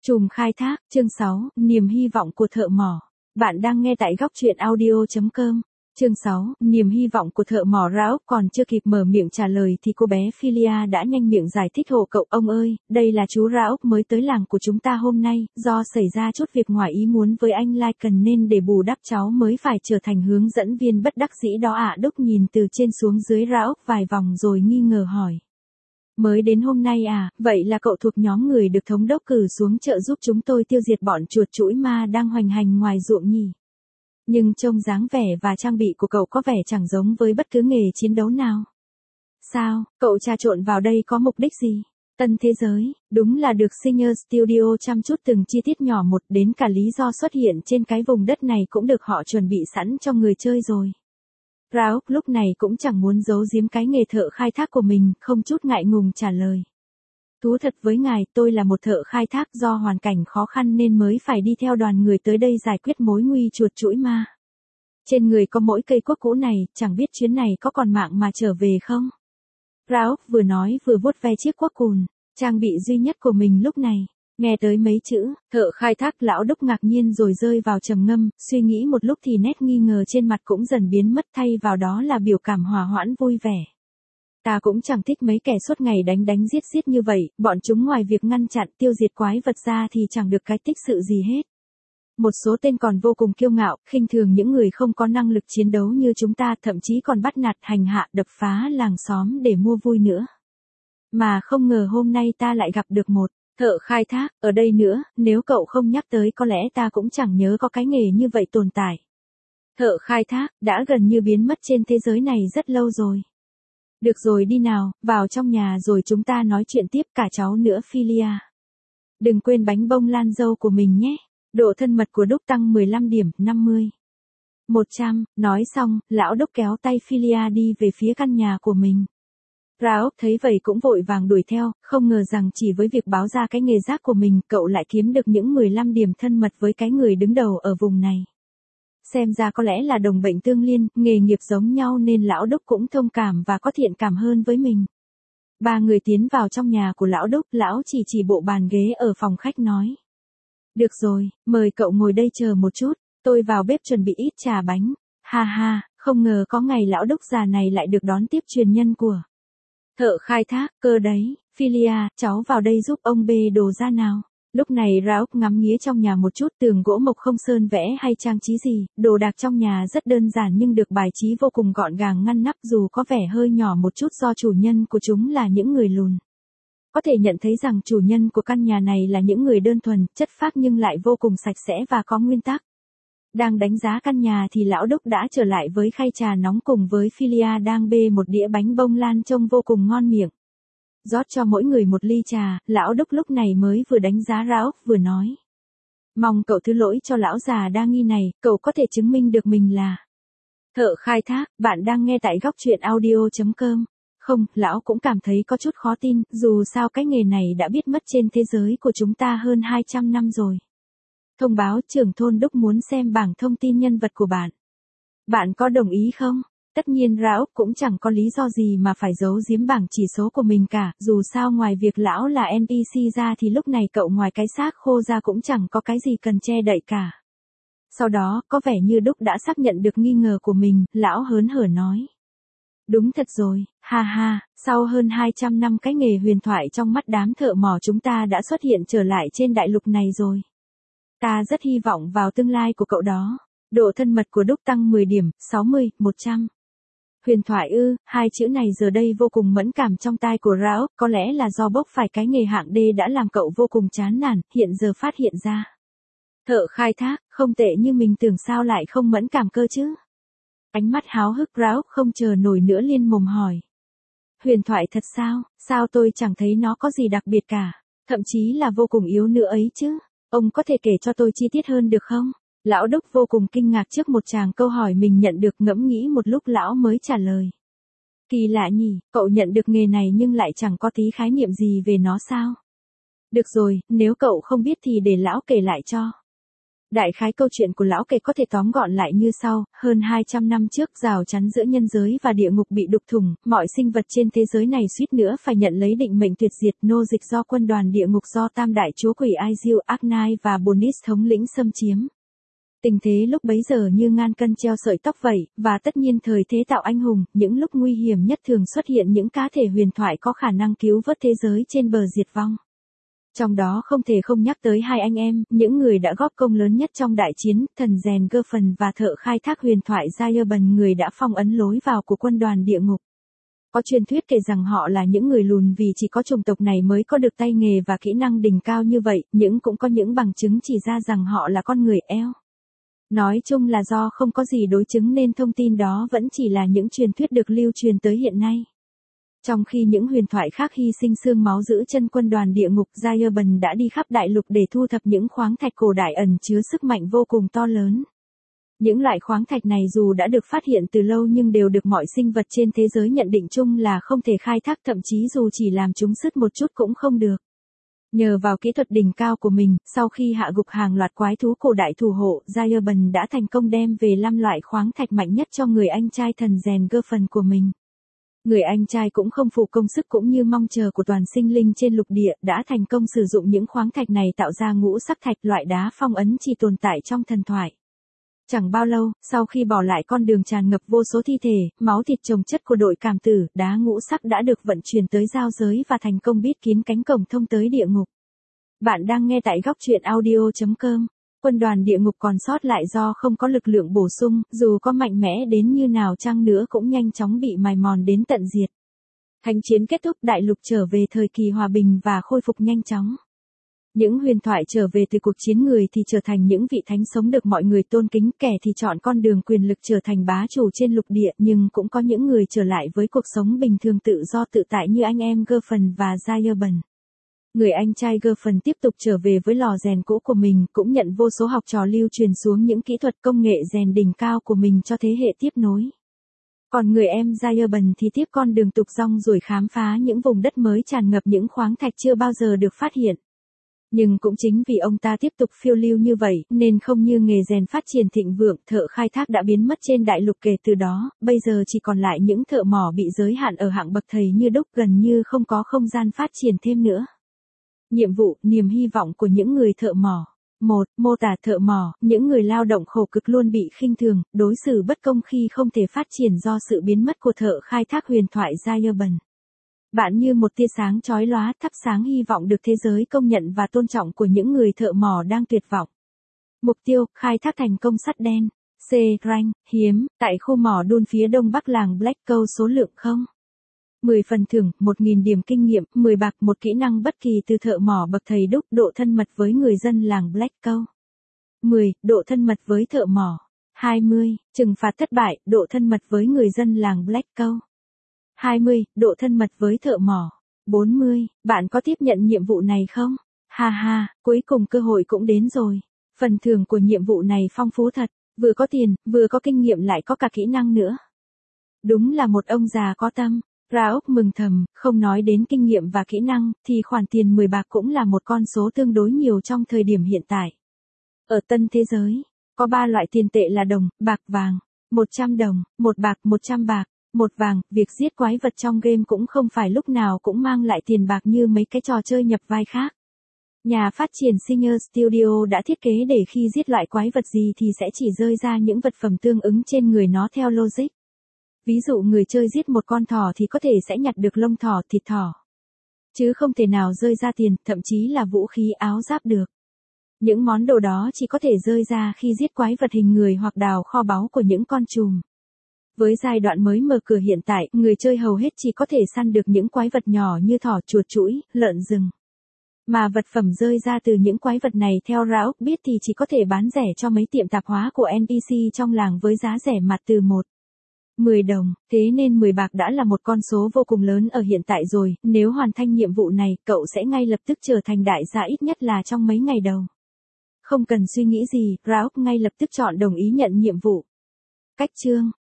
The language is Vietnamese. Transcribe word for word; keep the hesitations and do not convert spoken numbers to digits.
Chùm khai thác, chương sáu, niềm hy vọng của thợ mỏ. Bạn đang nghe tại góc truyện audio chấm com. Chương sáu, niềm hy vọng của thợ mỏ. Rao còn chưa kịp mở miệng trả lời thì cô bé Philia đã nhanh miệng giải thích hộ cậu. Ông ơi, đây là chú Rao mới tới làng của chúng ta hôm nay, do xảy ra chút việc ngoài ý muốn với anh Lycan nên để bù đắp cháu mới phải trở thành hướng dẫn viên bất đắc dĩ đó ạ. Đúc nhìn từ trên xuống dưới Rao vài vòng rồi nghi ngờ hỏi. Mới đến hôm nay à, vậy là cậu thuộc nhóm người được thống đốc cử xuống chợ giúp chúng tôi tiêu diệt bọn chuột chuỗi ma đang hoành hành ngoài ruộng nhỉ? Nhưng trông dáng vẻ và trang bị của cậu có vẻ chẳng giống với bất cứ nghề chiến đấu nào. Sao, cậu trà trộn vào đây có mục đích gì? Tân thế giới, đúng là được Singer Studio chăm chút từng chi tiết nhỏ một, đến cả lý do xuất hiện trên cái vùng đất này cũng được họ chuẩn bị sẵn cho người chơi rồi. Rao lúc này cũng chẳng muốn giấu giếm cái nghề thợ khai thác của mình, không chút ngại ngùng trả lời. Thú thật với ngài, tôi là một thợ khai thác do hoàn cảnh khó khăn nên mới phải đi theo đoàn người tới đây giải quyết mối nguy chuột chuỗi ma. Trên người có mỗi cây cuốc cũ này, chẳng biết chuyến này có còn mạng mà trở về không? Rao vừa nói vừa vuốt ve chiếc cuốc cùn, trang bị duy nhất của mình lúc này. Nghe tới mấy chữ, thợ khai thác lão Đúc ngạc nhiên rồi rơi vào trầm ngâm, suy nghĩ một lúc thì nét nghi ngờ trên mặt cũng dần biến mất, thay vào đó là biểu cảm hòa hoãn vui vẻ. Ta cũng chẳng thích mấy kẻ suốt ngày đánh đánh giết giết như vậy, bọn chúng ngoài việc ngăn chặn tiêu diệt quái vật ra thì chẳng được cái tích sự gì hết. Một số tên còn vô cùng kiêu ngạo, khinh thường những người không có năng lực chiến đấu như chúng ta, thậm chí còn bắt nạt hành hạ đập phá làng xóm để mua vui nữa. Mà không ngờ hôm nay ta lại gặp được một thợ khai thác, ở đây nữa, nếu cậu không nhắc tới có lẽ ta cũng chẳng nhớ có cái nghề như vậy tồn tại. Thợ khai thác, đã gần như biến mất trên thế giới này rất lâu rồi. Được rồi đi nào, vào trong nhà rồi chúng ta nói chuyện tiếp, cả cháu nữa Philia. Đừng quên bánh bông lan dâu của mình nhé. Độ thân mật của Đúc tăng mười lăm điểm, năm mươi. một trăm, nói xong, lão Đúc kéo tay Philia đi về phía căn nhà của mình. Rao thấy vậy cũng vội vàng đuổi theo, không ngờ rằng chỉ với việc báo ra cái nghề rác của mình, cậu lại kiếm được những mười lăm điểm thân mật với cái người đứng đầu ở vùng này. Xem ra có lẽ là đồng bệnh tương liên, nghề nghiệp giống nhau nên lão Đúc cũng thông cảm và có thiện cảm hơn với mình. Ba người tiến vào trong nhà của lão Đúc, lão chỉ chỉ bộ bàn ghế ở phòng khách nói. Được rồi, mời cậu ngồi đây chờ một chút, tôi vào bếp chuẩn bị ít trà bánh. Ha ha, không ngờ có ngày lão Đúc già này lại được đón tiếp truyền nhân của thợ khai thác, cơ đấy. Philia, cháu vào đây giúp ông bê đồ ra nào. Lúc này Rao ngắm nghía trong nhà một chút, tường gỗ mộc không sơn vẽ hay trang trí gì, đồ đạc trong nhà rất đơn giản nhưng được bài trí vô cùng gọn gàng ngăn nắp, dù có vẻ hơi nhỏ một chút do chủ nhân của chúng là những người lùn. Có thể nhận thấy rằng chủ nhân của căn nhà này là những người đơn thuần, chất phác nhưng lại vô cùng sạch sẽ và có nguyên tắc. Đang đánh giá căn nhà thì lão Đúc đã trở lại với khay trà nóng cùng với Philia đang bê một đĩa bánh bông lan trông vô cùng ngon miệng. Rót cho mỗi người một ly trà, lão Đúc lúc này mới vừa đánh giá Rao, vừa nói. Mong cậu thứ lỗi cho lão già đa nghi này, cậu có thể chứng minh được mình là thợ khai thác. Bạn đang nghe tại góc truyện audio chấm com. Không, lão cũng cảm thấy có chút khó tin, dù sao cái nghề này đã biết mất trên thế giới của chúng ta hơn hai trăm năm rồi. Thông báo trưởng thôn Đúc muốn xem bảng thông tin nhân vật của bạn. Bạn có đồng ý không? Tất nhiên Rao cũng chẳng có lý do gì mà phải giấu giếm bảng chỉ số của mình cả, dù sao ngoài việc lão là en pê xê ra thì lúc này cậu ngoài cái xác khô ra cũng chẳng có cái gì cần che đậy cả. Sau đó, có vẻ như Đúc đã xác nhận được nghi ngờ của mình, lão hớn hở nói. Đúng thật rồi, ha ha, sau hơn hai trăm năm cái nghề huyền thoại trong mắt đám thợ mỏ chúng ta đã xuất hiện trở lại trên đại lục này rồi. Ta rất hy vọng vào tương lai của cậu đó. Độ thân mật của Đúc tăng mười điểm, sáu mươi, một trăm. Huyền thoại ư, hai chữ này giờ đây vô cùng mẫn cảm trong tai của Rao, có lẽ là do bốc phải cái nghề hạng D đã làm cậu vô cùng chán nản, hiện giờ phát hiện ra. Thợ khai thác, không tệ như mình tưởng, sao lại không mẫn cảm cơ chứ? Ánh mắt háo hức Rao không chờ nổi nữa liên mồm hỏi. Huyền thoại thật sao, sao tôi chẳng thấy nó có gì đặc biệt cả, thậm chí là vô cùng yếu nữa ấy chứ, ông có thể kể cho tôi chi tiết hơn được không? Lão Đúc vô cùng kinh ngạc trước một tràng câu hỏi mình nhận được, ngẫm nghĩ một lúc lão mới trả lời. Kỳ lạ nhỉ, cậu nhận được nghề này nhưng lại chẳng có tí khái niệm gì về nó sao? Được rồi, nếu cậu không biết thì để lão kể lại cho. Đại khái câu chuyện của lão kể có thể tóm gọn lại như sau, hơn hai trăm năm trước rào chắn giữa nhân giới và địa ngục bị đục thủng, mọi sinh vật trên thế giới này suýt nữa phải nhận lấy định mệnh tuyệt diệt, nô dịch do quân đoàn địa ngục do tam đại chúa quỷ Aiziu, Aknai và Bonis thống lĩnh xâm chiếm. Tình thế lúc bấy giờ như ngàn cân treo sợi tóc vậy, và tất nhiên thời thế tạo anh hùng, những lúc nguy hiểm nhất thường xuất hiện những cá thể huyền thoại có khả năng cứu vớt thế giới trên bờ diệt vong. Trong đó không thể không nhắc tới hai anh em, những người đã góp công lớn nhất trong đại chiến, thần rèn Gerfen và thợ khai thác huyền thoại Zayerban, người đã phong ấn lối vào của quân đoàn địa ngục. Có truyền thuyết kể rằng họ là những người lùn vì chỉ có chủng tộc này mới có được tay nghề và kỹ năng đỉnh cao như vậy, nhưng cũng có những bằng chứng chỉ ra rằng họ là con người eo. Nói chung là do không có gì đối chứng nên thông tin đó vẫn chỉ là những truyền thuyết được lưu truyền tới hiện nay. Trong khi những huyền thoại khác hy sinh xương máu giữ chân quân đoàn địa ngục, Zayerban đã đi khắp đại lục để thu thập những khoáng thạch cổ đại ẩn chứa sức mạnh vô cùng to lớn. Những loại khoáng thạch này dù đã được phát hiện từ lâu nhưng đều được mọi sinh vật trên thế giới nhận định chung là không thể khai thác, thậm chí dù chỉ làm chúng sứt một chút cũng không được. Nhờ vào kỹ thuật đỉnh cao của mình, sau khi hạ gục hàng loạt quái thú cổ đại thủ hộ, Zayerban đã thành công đem về năm loại khoáng thạch mạnh nhất cho người anh trai thần rèn Gerfen của mình. Người anh trai cũng không phụ công sức cũng như mong chờ của toàn sinh linh trên lục địa, đã thành công sử dụng những khoáng thạch này tạo ra ngũ sắc thạch, loại đá phong ấn chỉ tồn tại trong thần thoại. Chẳng bao lâu, sau khi bỏ lại con đường tràn ngập vô số thi thể, máu thịt chồng chất của đội cảm tử, đá ngũ sắc đã được vận chuyển tới giao giới và thành công bít kín cánh cổng thông tới địa ngục. Bạn đang nghe tại góc truyện audio chấm com. Quân đoàn địa ngục còn sót lại do không có lực lượng bổ sung, dù có mạnh mẽ đến như nào chăng nữa cũng nhanh chóng bị mài mòn đến tận diệt. Thánh chiến kết thúc, đại lục trở về thời kỳ hòa bình và khôi phục nhanh chóng. Những huyền thoại trở về từ cuộc chiến, người thì trở thành những vị thánh sống được mọi người tôn kính, kẻ thì chọn con đường quyền lực trở thành bá chủ trên lục địa, nhưng cũng có những người trở lại với cuộc sống bình thường tự do tự tại như anh em Gerfen và Zayerban. Người anh trai Gerfen tiếp tục trở về với lò rèn cũ của mình, cũng nhận vô số học trò lưu truyền xuống những kỹ thuật công nghệ rèn đỉnh cao của mình cho thế hệ tiếp nối. Còn người em Zayerban thì tiếp con đường tục rong ruổi khám phá những vùng đất mới tràn ngập những khoáng thạch chưa bao giờ được phát hiện. Nhưng cũng chính vì ông ta tiếp tục phiêu lưu như vậy, nên không như nghề rèn phát triển thịnh vượng, thợ khai thác đã biến mất trên đại lục kể từ đó, bây giờ chỉ còn lại những thợ mỏ bị giới hạn ở hạng bậc thầy như đúc, gần như không có không gian phát triển thêm nữa. Nhiệm vụ, niềm hy vọng của những người thợ mỏ. một. Mô tả thợ mỏ, những người lao động khổ cực luôn bị khinh thường, đối xử bất công khi không thể phát triển do sự biến mất của thợ khai thác huyền thoại Zayerban. Bạn như một tia sáng chói lóa, thắp sáng hy vọng được thế giới công nhận và tôn trọng của những người thợ mỏ đang tuyệt vọng. Mục tiêu, khai thác thành công sắt đen. C. Rank, hiếm, tại khu mỏ đun phía đông bắc làng Black Coal, số lượng không. mười phần thưởng, một nghìn điểm kinh nghiệm, mười bạc, một kỹ năng bất kỳ từ thợ mỏ bậc thầy đúc, độ thân mật với người dân làng Black Coal. mười. Độ thân mật với thợ mỏ. hai mươi. Trừng phạt thất bại, độ thân mật với người dân làng Black Coal. hai mươi. Độ thân mật với thợ mỏ. bốn mươi. Bạn có tiếp nhận nhiệm vụ này không? Ha ha, cuối cùng cơ hội cũng đến rồi. Phần thưởng của nhiệm vụ này phong phú thật, vừa có tiền, vừa có kinh nghiệm lại có cả kỹ năng nữa. Đúng là một ông già có tâm. Raoul mừng thầm, không nói đến kinh nghiệm và kỹ năng, thì khoản tiền mười bạc cũng là một con số tương đối nhiều trong thời điểm hiện tại. Ở tân thế giới, có ba loại tiền tệ là đồng, bạc, vàng. một trăm đồng, một bạc, một trăm bạc, một vàng. Việc giết quái vật trong game cũng không phải lúc nào cũng mang lại tiền bạc như mấy cái trò chơi nhập vai khác. Nhà phát triển Singer Studio đã thiết kế để khi giết loại quái vật gì thì sẽ chỉ rơi ra những vật phẩm tương ứng trên người nó theo logic. Ví dụ người chơi giết một con thỏ thì có thể sẽ nhặt được lông thỏ, thịt thỏ. Chứ không thể nào rơi ra tiền, thậm chí là vũ khí, áo giáp được. Những món đồ đó chỉ có thể rơi ra khi giết quái vật hình người hoặc đào kho báu của những con trùm. Với giai đoạn mới mở cửa hiện tại, người chơi hầu hết chỉ có thể săn được những quái vật nhỏ như thỏ, chuột chũi, lợn rừng. Mà vật phẩm rơi ra từ những quái vật này theo Raoul biết thì chỉ có thể bán rẻ cho mấy tiệm tạp hóa của en pê xê trong làng với giá rẻ mạt từ một mười đồng, thế nên mười bạc đã là một con số vô cùng lớn ở hiện tại rồi, nếu hoàn thành nhiệm vụ này, cậu sẽ ngay lập tức trở thành đại gia ít nhất là trong mấy ngày đầu. Không cần suy nghĩ gì, Raoul ngay lập tức chọn đồng ý nhận nhiệm vụ. Cách chương,